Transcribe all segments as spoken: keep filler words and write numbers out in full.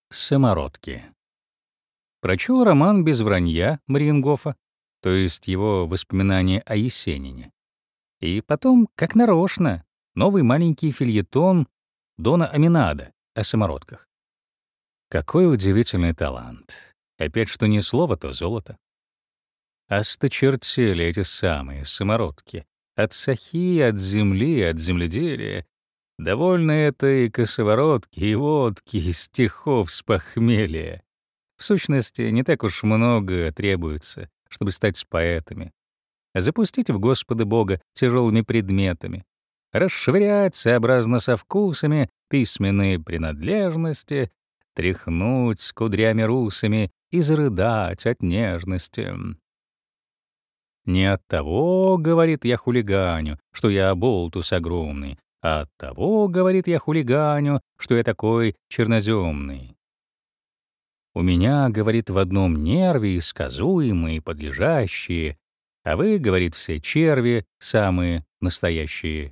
Самородки. Прочел роман «Без вранья» Мариенгофа, то есть его воспоминания о Есенине. И потом, как нарочно, новый маленький фельетон Дона Аминада о самородках. Какой удивительный талант. Опять что ни слово, то золото. Осточертели эти самые самородки. От сахи, от земли, от земледелия. Довольно этой косоворотки и водки, и стихов с похмелья. В сущности, не так уж много требуется, чтобы стать поэтами. Запустить в Господа Бога тяжелыми предметами, расшвырять сообразно со вкусами письменные принадлежности, тряхнуть с кудрями русами и зарыдать от нежности. Не от того, говорит, я хулиганю, что я оболтус огромный, а от того, говорит, я хулиганю, что я такой черноземный. У меня, говорит, в одном нерве сказуемые, подлежащие, а вы, говорит, все черви, самые настоящие.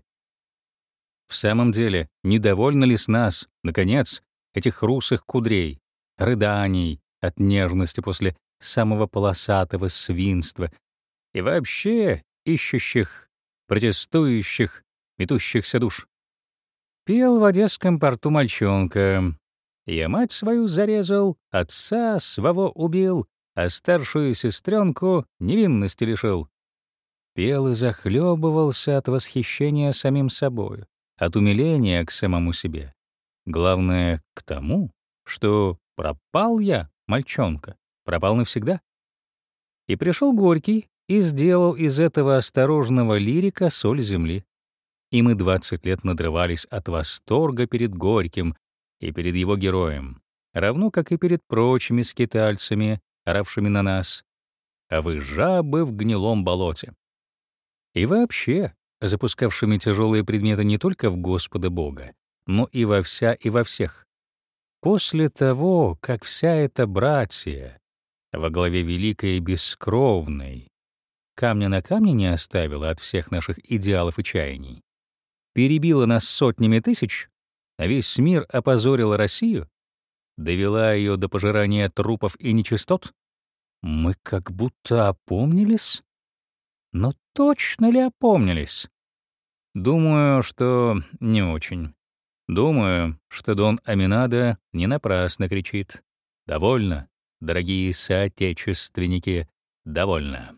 В самом деле, недовольно ли с нас, наконец, этих русых кудрей, рыданий от нежности после самого полосатого свинства и вообще ищущих, протестующих, метущихся душ? Пел в одесском порту мальчонка. Я мать свою зарезал, отца своего убил, а старшую сестренку невинности лишил. Пел и захлебывался от восхищения самим собою, от умиления к самому себе. Главное, к тому, что пропал я, мальчонка, пропал навсегда. И пришел Горький и сделал из этого осторожного лирика соль земли. И мы двадцать лет надрывались от восторга перед Горьким и перед его героем, равно как и перед прочими скитальцами, оравшими на нас, а вы жабы в гнилом болоте. И вообще, запускавшими тяжелые предметы не только в Господа Бога, но и во вся и во всех. После того, как вся эта братья во главе великой и бескровной камня на камне не оставила от всех наших идеалов и чаяний, перебила нас сотнями тысяч, а весь мир опозорила Россию, довела ее до пожирания трупов и нечистот, мы как будто опомнились. Но точно ли опомнились? Думаю, что не очень. Думаю, что Дон Аминадо не напрасно кричит: «Довольно, дорогие соотечественники, довольно».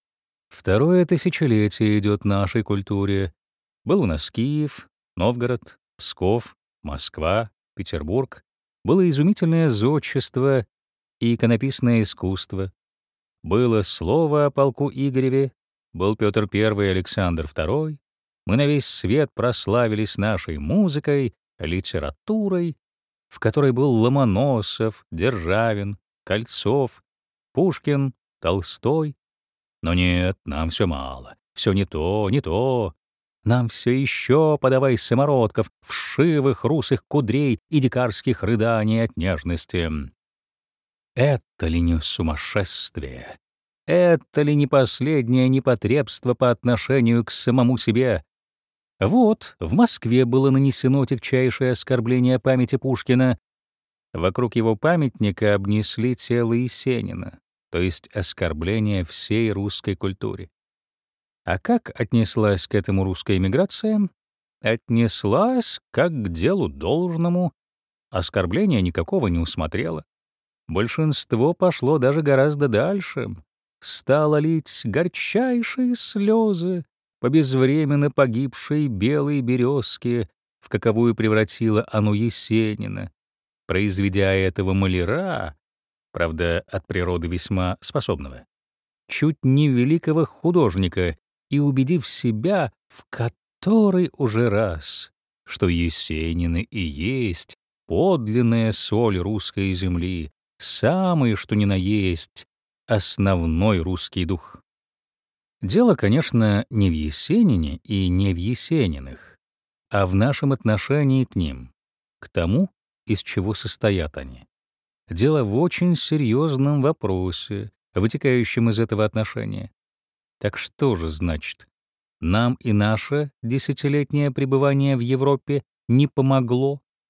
Второе тысячелетие идет нашей культуре. Был у нас Киев, Новгород, Псков, Москва, Петербург. Было изумительное зодчество и иконописное искусство. Было слово о полку Игореве, был Петр Первый и Александр Второй. Мы на весь свет прославились нашей музыкой, литературой, в которой был Ломоносов, Державин, Кольцов, Пушкин, Толстой. Но нет, нам все мало, все не то, не то. Нам все еще подавай самородков, вшивых русых кудрей и дикарских рыданий от нежности. Это ли не сумасшествие? Это ли не последнее непотребство по отношению к самому себе? Вот, в Москве было нанесено тягчайшее оскорбление памяти Пушкина. Вокруг его памятника обнесли тело Есенина, то есть оскорбление всей русской культуре. А как отнеслась к этому русская эмиграция? Отнеслась как к делу должному. Оскорбления никакого не усмотрела. Большинство пошло даже гораздо дальше. Стало лить горчайшие слезы по безвременно погибшей белой березке, в каковую превратило оно Есенина, произведя этого маляра, правда, от природы весьма способного, чуть не великого художника, и убедив себя в который уже раз, что Есенины и есть подлинная соль русской земли, самый, что ни на есть, основной русский дух. Дело, конечно, не в Есенине и не в Есениных, а в нашем отношении к ним, к тому, из чего состоят они. Дело в очень серьезном вопросе, вытекающем из этого отношения. Так что же значит, нам и наше десятилетнее пребывание в Европе не помогло?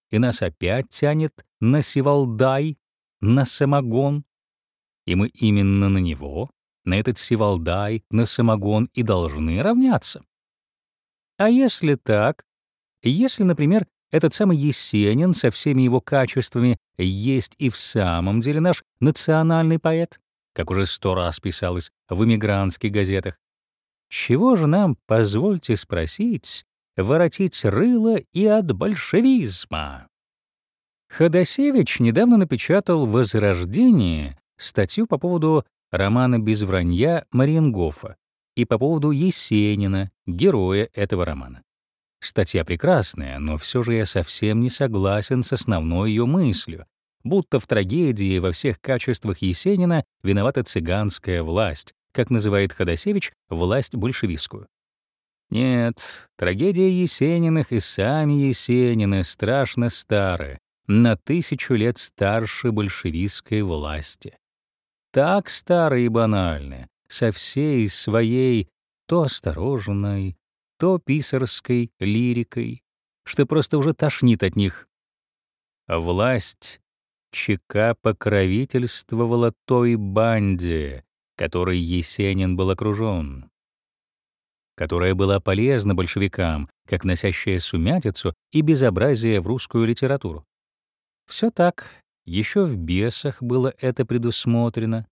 и нас опять тянет на сивалдай, на самогон, и мы именно на него, на этот сивалдай, на самогон и должны равняться. А если так, если, например, этот самый Есенин со всеми его качествами есть и в самом деле наш национальный поэт, как уже сто раз писалось в эмигрантских газетах, чего же нам, позвольте спросить, воротить рыло и от большевизма? Ходосевич недавно напечатал в «Возрождении» статью по поводу романа «Без вранья» Мариенгофа и по поводу Есенина, героя этого романа. Статья прекрасная, но все же я совсем не согласен с основной ее мыслью, будто в трагедии во всех качествах Есенина виновата цыганская власть, как называет Ходосевич, власть большевистскую. Нет, трагедия Есениных и сами Есенины страшно старые, на тысячу лет старше большевистской власти. Так старые и банальные, со всей своей то осторожной, то писарской лирикой, что просто уже тошнит от них. Власть ЧК покровительствовала той банде, которой Есенин был окружен, которая была полезна большевикам, как носящая сумятицу и безобразие в русскую литературу. Все так, еще в «Бесах» было это предусмотрено.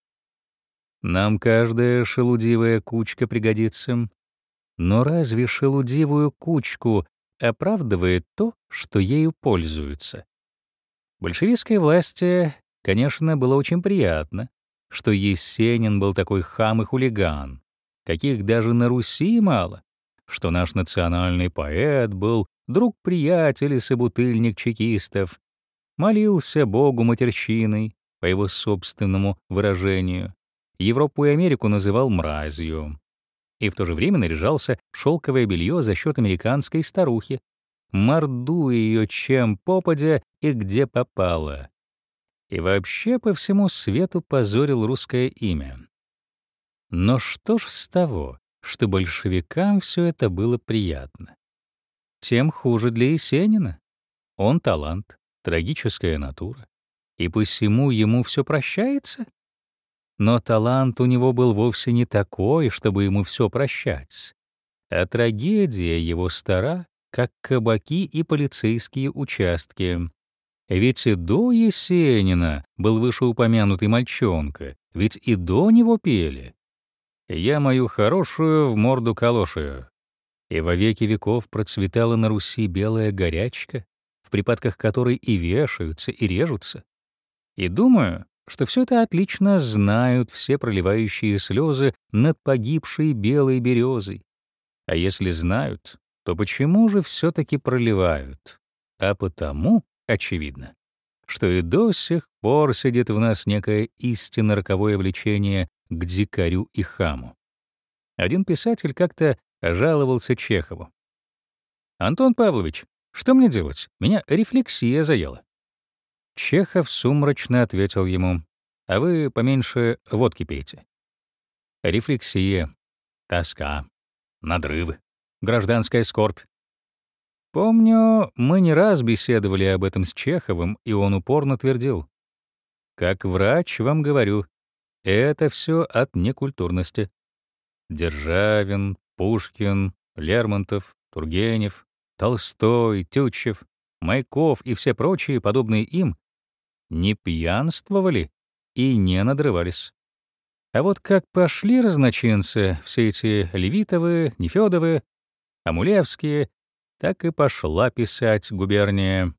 Нам каждая шелудивая кучка пригодится. Но разве шелудивую кучку оправдывает то, что ею пользуются? Большевистской власти, конечно, было очень приятно, что Есенин был такой хам и хулиган, каких даже на Руси мало, что наш национальный поэт был друг-приятель и собутыльник чекистов, молился Богу матерщиной, по его собственному выражению, Европу и Америку называл мразью, и в то же время наряжался в шелковое белье за счет американской старухи, мордуя ее чем попадя и где попало. И вообще по всему свету позорил русское имя. Но что ж с того, что большевикам все это было приятно? Тем хуже для Есенина. Он талант, трагическая натура, и посему ему все прощается? Но талант у него был вовсе не такой, чтобы ему все прощать. А трагедия его стара, как кабаки и полицейские участки. Ведь и до Есенина был вышеупомянутый мальчонка, ведь и до него пели «Я мою хорошую в морду калошую». И во веки веков процветала на Руси белая горячка, в припадках которой и вешаются, и режутся. И думаю, что все это отлично знают все проливающие слезы над погибшей белой березой. А если знают, то почему же все-таки проливают? А потому, очевидно, что и до сих пор сидит в нас некое истинно роковое влечение к дикарю и хаму. Один писатель как-то жаловался Чехову. «Антон Павлович, что мне делать? Меня рефлексия заела». Чехов сумрачно ответил ему: «А вы поменьше водки пейте». Рефлексия, тоска, надрывы, гражданская скорбь. Помню, мы не раз беседовали об этом с Чеховым, и он упорно твердил: «Как врач вам говорю, это все от некультурности». Державин, Пушкин, Лермонтов, Тургенев, Толстой, Тютчев, Майков и все прочие, подобные им, не пьянствовали и не надрывались. А вот как пошли разночинцы, все эти Левитовы, Нефёдовы, Амулевские, так и пошла писать губерния.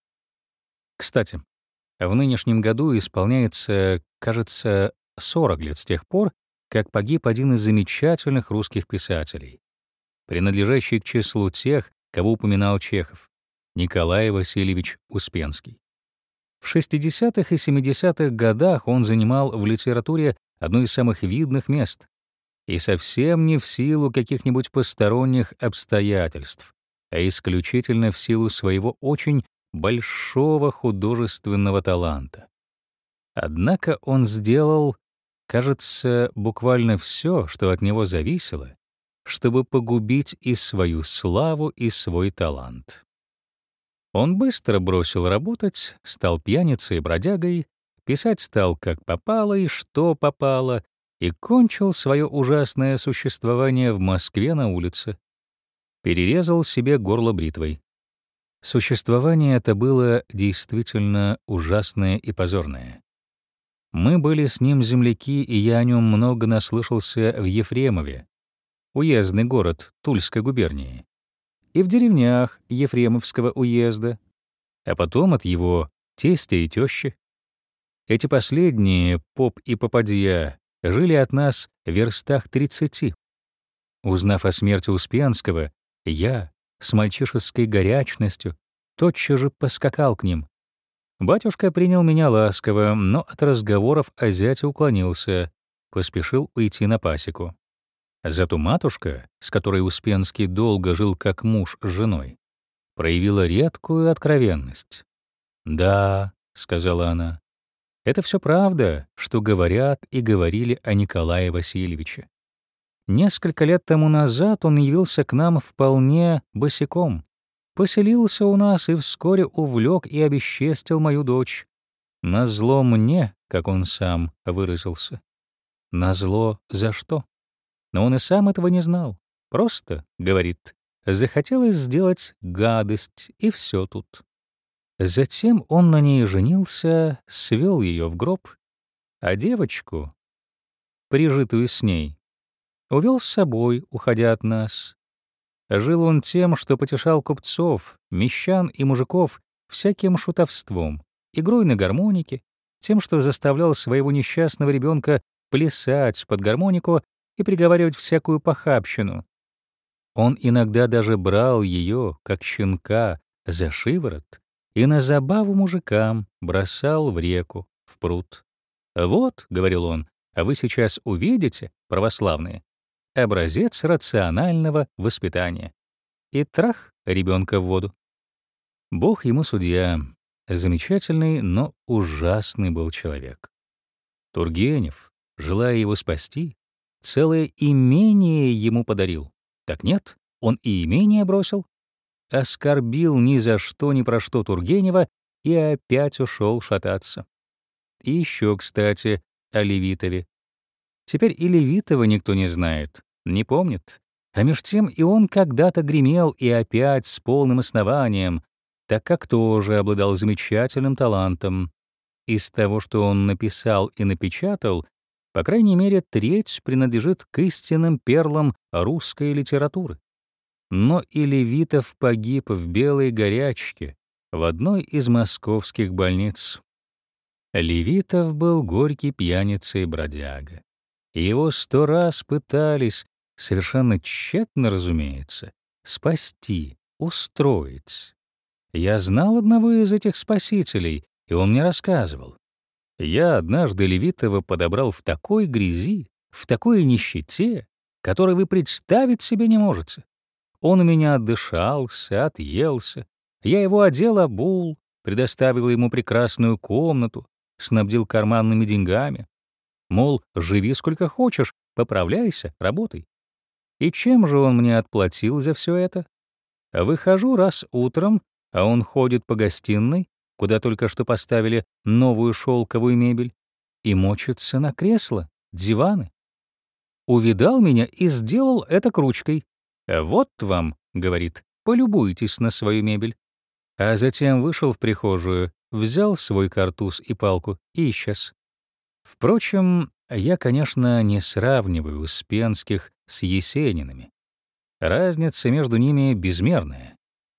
Кстати, в нынешнем году исполняется, кажется, сорок лет с тех пор, как погиб один из замечательных русских писателей, принадлежащий к числу тех, кого упоминал Чехов, Николай Васильевич Успенский. В шестидесятых и семидесятых годах он занимал в литературе одно из самых видных мест, и совсем не в силу каких-нибудь посторонних обстоятельств, а исключительно в силу своего очень большого художественного таланта. Однако он сделал, кажется, буквально все, что от него зависело, чтобы погубить и свою славу, и свой талант. Он быстро бросил работать, стал пьяницей и бродягой, писать стал как попало и что попало, и кончил свое ужасное существование в Москве на улице. Перерезал себе горло бритвой. Существование это было действительно ужасное и позорное. Мы были с ним земляки, и я о нем много наслышался в Ефремове, уездный город Тульской губернии, и в деревнях Ефремовского уезда, а потом от его тестя и тещи. Эти последние, поп и попадья, жили от нас в верстах тридцати. Узнав о смерти Успенского, я, с мальчишеской горячностью, тотчас же поскакал к ним. Батюшка принял меня ласково, но от разговоров о зяте уклонился, поспешил уйти на пасеку. Зато матушка, с которой Успенский долго жил как муж с женой, проявила редкую откровенность. «Да», — сказала она, — «это все правда, что говорят и говорили о Николае Васильевиче. Несколько лет тому назад он явился к нам вполне босиком, поселился у нас и вскоре увлек и обесчестил мою дочь. Назло мне, как он сам выразился. Назло за что? Но он и сам этого не знал. Просто, говорит, захотелось сделать гадость, и все тут. Затем он на ней женился, свел ее в гроб, а девочку, прижитую с ней, увел с собой, уходя от нас. Жил он тем, что потешал купцов, мещан и мужиков всяким шутовством, игрой на гармонике, тем, что заставлял своего несчастного ребенка плясать под гармонику и приговаривать всякую похабщину. Он иногда даже брал ее, как щенка, за шиворот и на забаву мужикам бросал в реку, в пруд. «Вот», — говорил он, — «а вы сейчас увидите, православные, образец рационального воспитания». И трах ребенка в воду. Бог ему судья. Замечательный, но ужасный был человек. Тургенев, желая его спасти, целое имение ему подарил. Так нет, он и имение бросил. Оскорбил ни за что, ни про что Тургенева и опять ушел шататься. И еще, кстати, о Левитове. Теперь и Левитова никто не знает, не помнит. А меж тем и он когда-то гремел и опять с полным основанием, так как тоже обладал замечательным талантом. Из того, что он написал и напечатал, по крайней мере, треть принадлежит к истинным перлам русской литературы. Но и Левитов погиб в белой горячке в одной из московских больниц. Левитов был горький пьяница и бродяга. Его сто раз пытались, совершенно тщетно, разумеется, спасти, устроить. Я знал одного из этих спасителей, и он мне рассказывал. Я однажды Левитова подобрал в такой грязи, в такой нищете, которой вы представить себе не можете. Он у меня отдышался, отъелся. Я его одел, обул, предоставил ему прекрасную комнату, снабдил карманными деньгами. Мол, живи сколько хочешь, поправляйся, работай. И чем же он мне отплатил за все это? Выхожу раз утром, а он ходит по гостиной, куда только что поставили новую шелковую мебель, и мочится на кресла, диваны. Увидал меня и сделал это ручкой. «Вот вам», — говорит, — «полюбуйтесь на свою мебель». А затем вышел в прихожую, взял свой картуз и палку и исчез. Впрочем, я, конечно, не сравниваю Успенских с Есенинами. Разница между ними безмерная.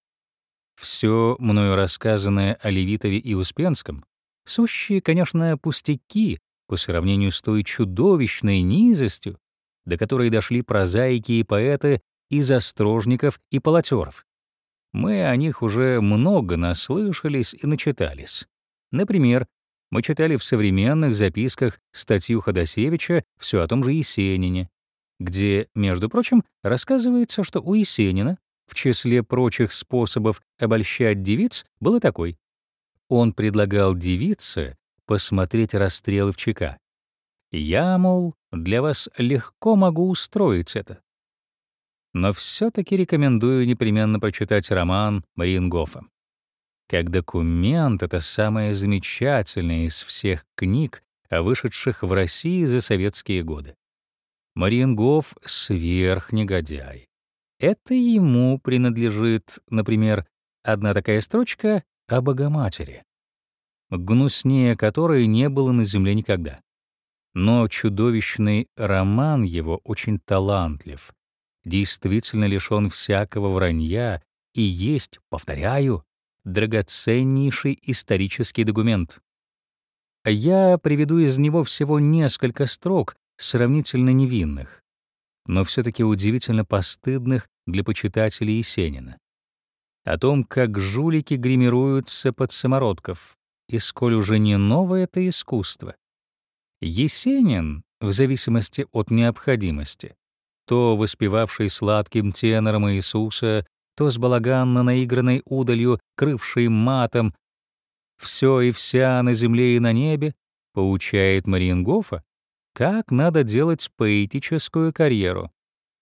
Все мною рассказанное о Левитове и Успенском — сущие, конечно, пустяки по сравнению с той чудовищной низостью, до которой дошли прозаики и поэты из острожников и полотеров. Мы о них уже много наслышались и начитались. Например, мы читали в современных записках статью Ходосевича «Все о том же Есенине», где, между прочим, рассказывается, что у Есенина в числе прочих способов обольщать девиц был и такой. Он предлагал девице посмотреть расстрелы в ЧК. Я, мол, для вас легко могу устроить это. Но все-таки рекомендую непременно прочитать роман Мариенгофа. Как документ это самое замечательное из всех книг, вышедших в России за советские годы. Мариенгоф — сверхнегодяй. Это ему принадлежит, например, одна такая строчка о Богоматери, гнуснее которой не было на земле никогда. Но чудовищный роман его очень талантлив, действительно лишён всякого вранья и есть, повторяю, драгоценнейший исторический документ. Я приведу из него всего несколько строк, сравнительно невинных, но всё-таки удивительно постыдных для почитателей Есенина. О том, как жулики гримируются под самородков, и сколь уже не новое это искусство. Есенин, в зависимости от необходимости, то воспевавший сладким тенором Иисуса, то с балаганно наигранной удалью, крывший матом «всё и вся на земле и на небе», поучает Мариенгофа, как надо делать поэтическую карьеру.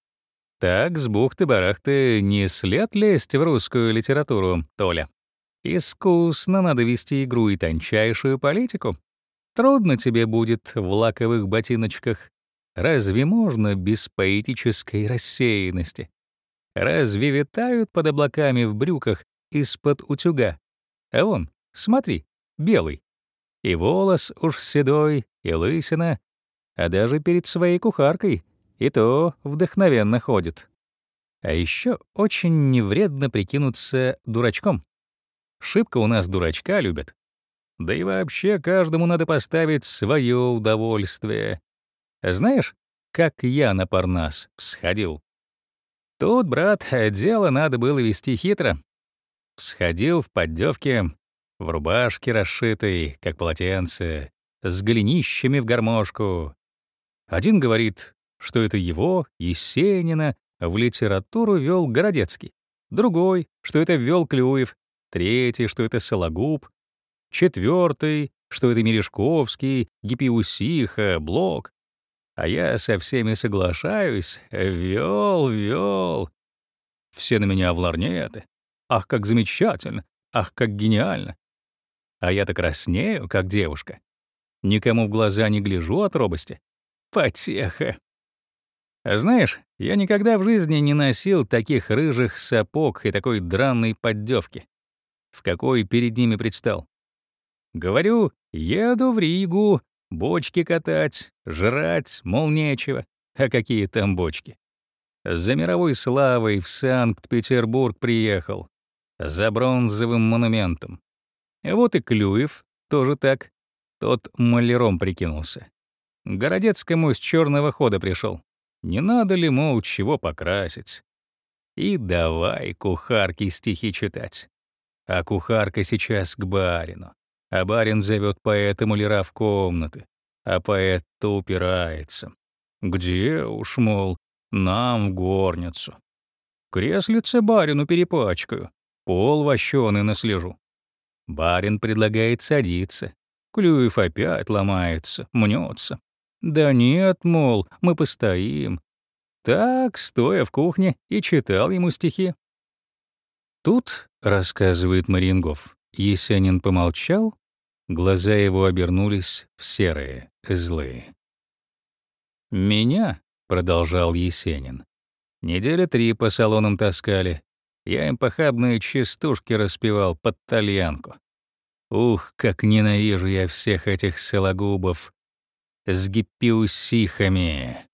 Так, с бухты-барахты не след лезть в русскую литературу, Толя. Искусно надо вести игру и тончайшую политику. Трудно тебе будет в лаковых ботиночках. Разве можно без поэтической рассеянности? Разве витают под облаками в брюках из-под утюга? А вон, смотри, белый. И волос уж седой, и лысина, а даже перед своей кухаркой и то вдохновенно ходит. А еще очень невредно прикинуться дурачком. Шибко у нас дурачка любят. Да и вообще каждому надо поставить свое удовольствие. Знаешь, как я на Парнас всходил? Тут, брат, дело надо было вести хитро. Всходил в поддевке, в рубашке расшитой, как полотенце, с голенищами в гармошку. Один говорит, что это его, Есенина, в литературу вел Городецкий. Другой, что это ввел Клюев. Третий, что это Сологуб. Четвертый, что это Мережковский, Гиппиусиха, Блок. А я со всеми соглашаюсь, вёл, вёл. Все на меня в ларнеты. Ах, как замечательно, ах, как гениально. А я-то краснею, как девушка. Никому в глаза не гляжу от робости. Потеха. А знаешь, я никогда в жизни не носил таких рыжих сапог и такой дранной поддевки, в какой перед ними предстал. Говорю, еду в Ригу, бочки катать, жрать, мол, нечего. А какие там бочки? За мировой славой в Санкт-Петербург приехал. За бронзовым монументом. Вот и Клюев тоже так. Тот маляром прикинулся. К Городецкому с черного хода пришел. Не надо ли, мол, чего покрасить? И давай кухарке стихи читать. А кухарка сейчас к барину. А барин зовет поэта-маляра в комнаты. А поэт-то упирается. Где уж, мол, нам в горницу. Креслице барину перепачкаю, пол вощёный наслежу. Барин предлагает садиться. Клюев опять ломается, мнется. Да нет, мол, мы постоим. Так, стоя в кухне, и читал ему стихи. Тут, рассказывает Мариенгоф, Есенин помолчал, глаза его обернулись в серые, злые. «Меня, — продолжал Есенин, — недели три по салонам таскали. Я им похабные частушки распевал под тальянку. Ух, как ненавижу я всех этих сологубов с гиппиусихами.